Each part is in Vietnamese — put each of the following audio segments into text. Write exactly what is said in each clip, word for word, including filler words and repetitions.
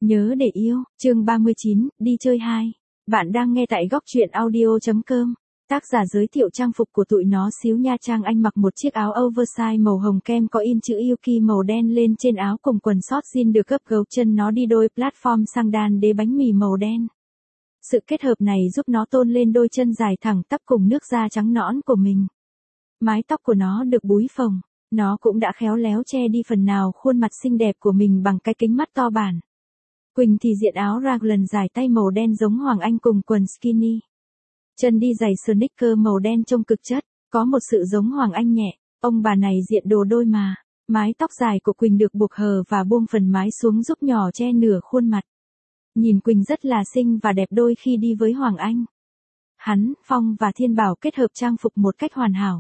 Nhớ để yêu, chương ba mươi chín, đi chơi hai. Bạn đang nghe tại góc truyện audio chấm com. Tác giả giới thiệu trang phục của tụi nó xíu nha. Trang Anh mặc một chiếc áo oversize màu hồng kem có in chữ Yuki màu đen lên trên áo cùng quần short jean được gấp gấu, chân nó đi đôi platform sandal đế bánh mì màu đen. Sự kết hợp này giúp nó tôn lên đôi chân dài thẳng tắp cùng nước da trắng nõn của mình. Mái tóc của nó được búi phồng, nó cũng đã khéo léo che đi phần nào khuôn mặt xinh đẹp của mình bằng cái kính mắt to bản. Quỳnh thì diện áo raglan dài tay màu đen giống Hoàng Anh cùng quần skinny. Chân đi giày sneaker màu đen trông cực chất, có một sự giống Hoàng Anh nhẹ. Ông bà này diện đồ đôi mà. Mái tóc dài của Quỳnh được buộc hờ và buông phần mái xuống giúp nhỏ che nửa khuôn mặt. Nhìn Quỳnh rất là xinh và đẹp đôi khi đi với Hoàng Anh. Hắn, Phong và Thiên Bảo kết hợp trang phục một cách hoàn hảo.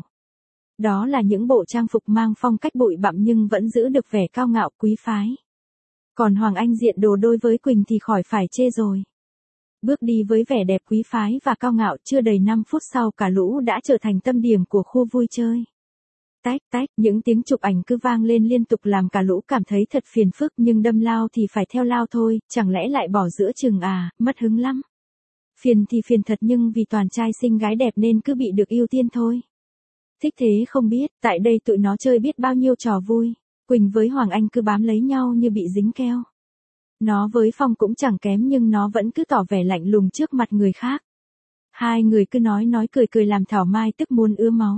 Đó là những bộ trang phục mang phong cách bụi bặm nhưng vẫn giữ được vẻ cao ngạo quý phái. Còn Hoàng Anh diện đồ đôi với Quỳnh thì khỏi phải chê rồi. Bước đi với vẻ đẹp quý phái và cao ngạo, chưa đầy năm phút sau cả lũ đã trở thành tâm điểm của khu vui chơi. Tách tách, những tiếng chụp ảnh cứ vang lên liên tục làm cả lũ cảm thấy thật phiền phức, nhưng đâm lao thì phải theo lao thôi, chẳng lẽ lại bỏ giữa chừng à, mất hứng lắm. Phiền thì phiền thật nhưng vì toàn trai xinh gái đẹp nên cứ bị được ưu tiên thôi. Thích thế không biết, tại đây tụi nó chơi biết bao nhiêu trò vui. Quỳnh với Hoàng Anh cứ bám lấy nhau như bị dính keo. Nó với Phong cũng chẳng kém nhưng nó vẫn cứ tỏ vẻ lạnh lùng trước mặt người khác. Hai người cứ nói nói cười cười làm Thảo Mai tức muốn ứa máu.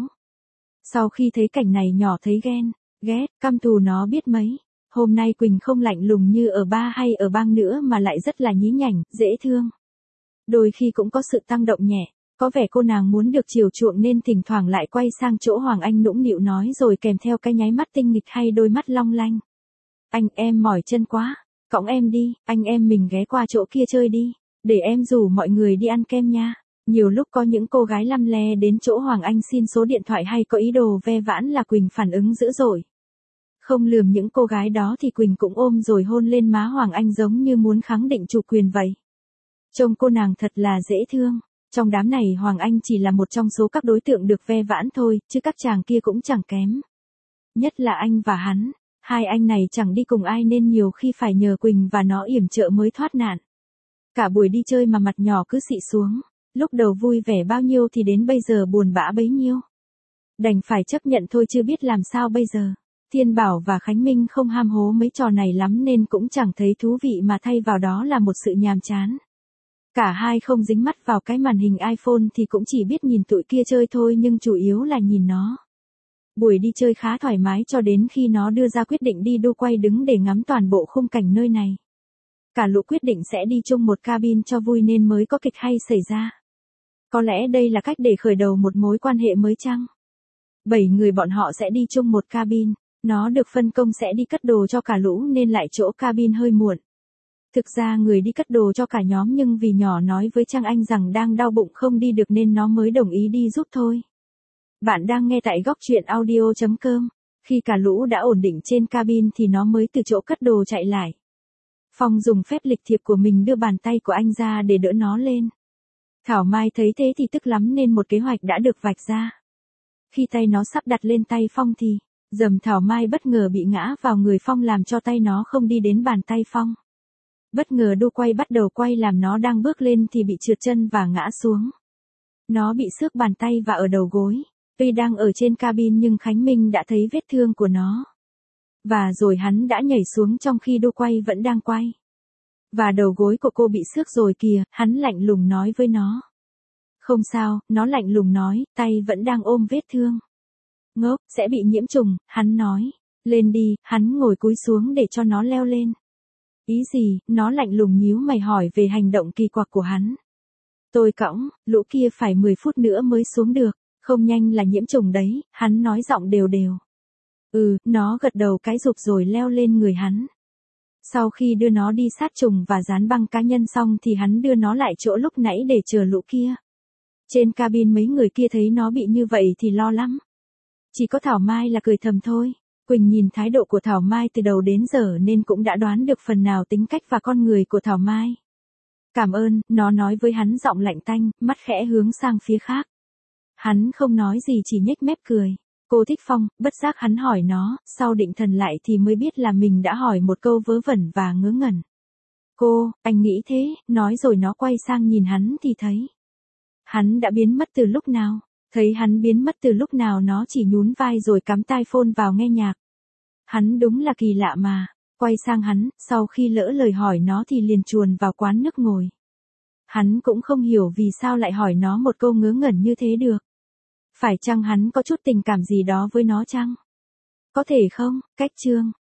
Sau khi thấy cảnh này nhỏ thấy ghen, ghét, căm thù nó biết mấy. Hôm nay Quỳnh không lạnh lùng như ở ba hay ở bang nữa mà lại rất là nhí nhảnh, dễ thương. Đôi khi cũng có sự tăng động nhẹ. Có vẻ cô nàng muốn được chiều chuộng nên thỉnh thoảng lại quay sang chỗ Hoàng Anh nũng nịu nói rồi kèm theo cái nháy mắt tinh nghịch hay đôi mắt long lanh. Anh em mỏi chân quá, cõng em đi, anh em mình ghé qua chỗ kia chơi đi, để em rủ mọi người đi ăn kem nha. Nhiều lúc có những cô gái lăm le đến chỗ Hoàng Anh xin số điện thoại hay có ý đồ ve vãn là Quỳnh phản ứng dữ dội. Không lườm những cô gái đó thì Quỳnh cũng ôm rồi hôn lên má Hoàng Anh giống như muốn khẳng định chủ quyền vậy. Trông cô nàng thật là dễ thương. Trong đám này Hoàng Anh chỉ là một trong số các đối tượng được ve vãn thôi, chứ các chàng kia cũng chẳng kém. Nhất là anh và hắn, hai anh này chẳng đi cùng ai nên nhiều khi phải nhờ Quỳnh và nó yểm trợ mới thoát nạn. Cả buổi đi chơi mà mặt nhỏ cứ xị xuống, lúc đầu vui vẻ bao nhiêu thì đến bây giờ buồn bã bấy nhiêu. Đành phải chấp nhận thôi chứ biết làm sao bây giờ. Thiên Bảo và Khánh Minh không ham hố mấy trò này lắm nên cũng chẳng thấy thú vị mà thay vào đó là một sự nhàm chán. Cả hai không dính mắt vào cái màn hình iPhone thì cũng chỉ biết nhìn tụi kia chơi thôi nhưng chủ yếu là nhìn nó. Buổi đi chơi khá thoải mái cho đến khi nó đưa ra quyết định đi đu quay đứng để ngắm toàn bộ khung cảnh nơi này. Cả lũ quyết định sẽ đi chung một cabin cho vui nên mới có kịch hay xảy ra. Có lẽ đây là cách để khởi đầu một mối quan hệ mới chăng? Bảy người bọn họ sẽ đi chung một cabin, nó được phân công sẽ đi cất đồ cho cả lũ nên lại chỗ cabin hơi muộn. Thực ra người đi cất đồ cho cả nhóm nhưng vì nhỏ nói với Trang Anh rằng đang đau bụng không đi được nên nó mới đồng ý đi giúp thôi. Bạn đang nghe tại góc truyện audio chấm com. Khi cả lũ đã ổn định trên cabin thì nó mới từ chỗ cất đồ chạy lại. Phong dùng phép lịch thiệp của mình đưa bàn tay của anh ra để đỡ nó lên. Thảo Mai thấy thế thì tức lắm nên một kế hoạch đã được vạch ra. Khi tay nó sắp đặt lên tay Phong thì, dầm Thảo Mai bất ngờ bị ngã vào người Phong làm cho tay nó không đi đến bàn tay Phong. Bất ngờ đu quay bắt đầu quay làm nó đang bước lên thì bị trượt chân và ngã xuống. Nó bị xước bàn tay và ở đầu gối. Tuy đang ở trên cabin nhưng Khánh Minh đã thấy vết thương của nó. Và rồi hắn đã nhảy xuống trong khi đu quay vẫn đang quay. Và đầu gối của cô bị xước rồi kìa, hắn lạnh lùng nói với nó. Không sao, nó lạnh lùng nói, tay vẫn đang ôm vết thương. Ngốc, sẽ bị nhiễm trùng, hắn nói. Lên đi, hắn ngồi cúi xuống để cho nó leo lên. Ý gì, nó lạnh lùng nhíu mày hỏi về hành động kỳ quặc của hắn. Tôi cõng, lũ kia phải mười phút nữa mới xuống được, không nhanh là nhiễm trùng đấy, hắn nói giọng đều đều. Ừ, nó gật đầu cái rụp rồi leo lên người hắn. Sau khi đưa nó đi sát trùng và dán băng cá nhân xong thì hắn đưa nó lại chỗ lúc nãy để chờ lũ kia. Trên cabin mấy người kia thấy nó bị như vậy thì lo lắm. Chỉ có Thảo Mai là cười thầm thôi. Quỳnh nhìn thái độ của Thảo Mai từ đầu đến giờ nên cũng đã đoán được phần nào tính cách và con người của Thảo Mai. Cảm ơn, nó nói với hắn giọng lạnh tanh, mắt khẽ hướng sang phía khác. Hắn không nói gì chỉ nhếch mép cười. Cô thích Phong, bất giác hắn hỏi nó, sau định thần lại thì mới biết là mình đã hỏi một câu vớ vẩn và ngớ ngẩn. Cô, anh nghĩ thế, nói rồi nó quay sang nhìn hắn thì thấy. Hắn đã biến mất từ lúc nào? Thấy hắn biến mất từ lúc nào nó chỉ nhún vai rồi cắm tai phone vào nghe nhạc. Hắn đúng là kỳ lạ mà. Quay sang hắn, sau khi lỡ lời hỏi nó thì liền chuồn vào quán nước ngồi. Hắn cũng không hiểu vì sao lại hỏi nó một câu ngớ ngẩn như thế được. Phải chăng hắn có chút tình cảm gì đó với nó chăng? Có thể không? Cách chương